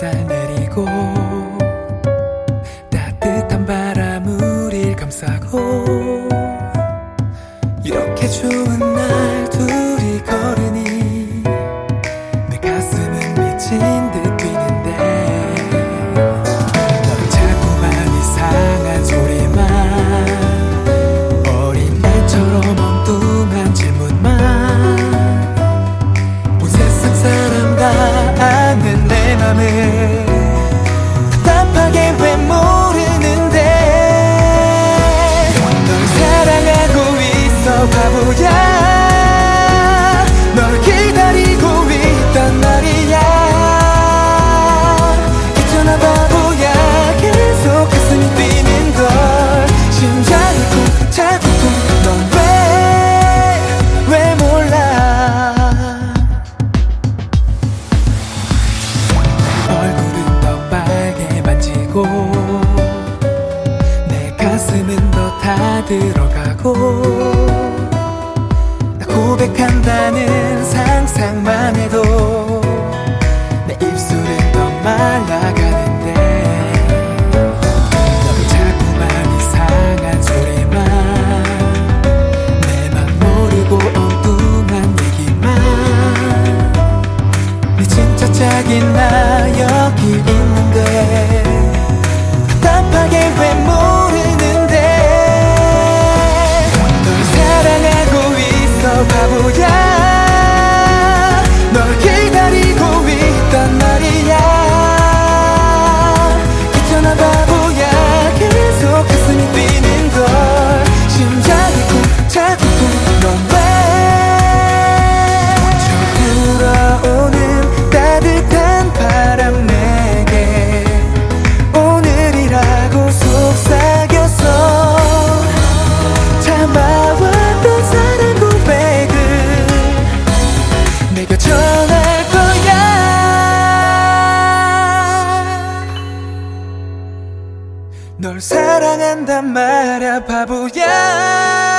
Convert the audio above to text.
햇살 내리고 따뜻한 바람 우릴 감싸고 이렇게 좋은 날 둘이 걸으니 내 가슴은 미친 듯 뛰는데 넌 자꾸만 이상한 소리만 어린 애처럼 엉뚱한 질문만 온 세상 사람 다 아는 내 맘을 답답하게 왜 모르는데 널 사랑하고 있어 바보야 널 기다리고 있단 말이야 있잖아 바보야 계속 가슴이 뛰는걸 심장이 쿵 차고 쿵 넌 왜 몰라 얼굴은 더 빨개 만지고 내 가슴은 더 다 들어가고 나 고백한다는 상상만 해도 내 입술은 더 말라가는데 넌 자꾸만 이상한 소리만 내 맘 모르고 엉뚱한 얘기만 네 진짜 짝인 나 여기 있는데 답답하게 왜 모르는데 널 사랑하고 있어 바보야 널 기다리고 있단 말이야 있잖아 바보야 계속 가슴이 뛰는걸 심장이 쿵 차고 쿵넌 저 불어오는 따뜻한 바람 내게 오늘이라고 속삭여서 참아왔던 사랑 고백을 내가 전할 거야 널 사랑한단 말야 바보야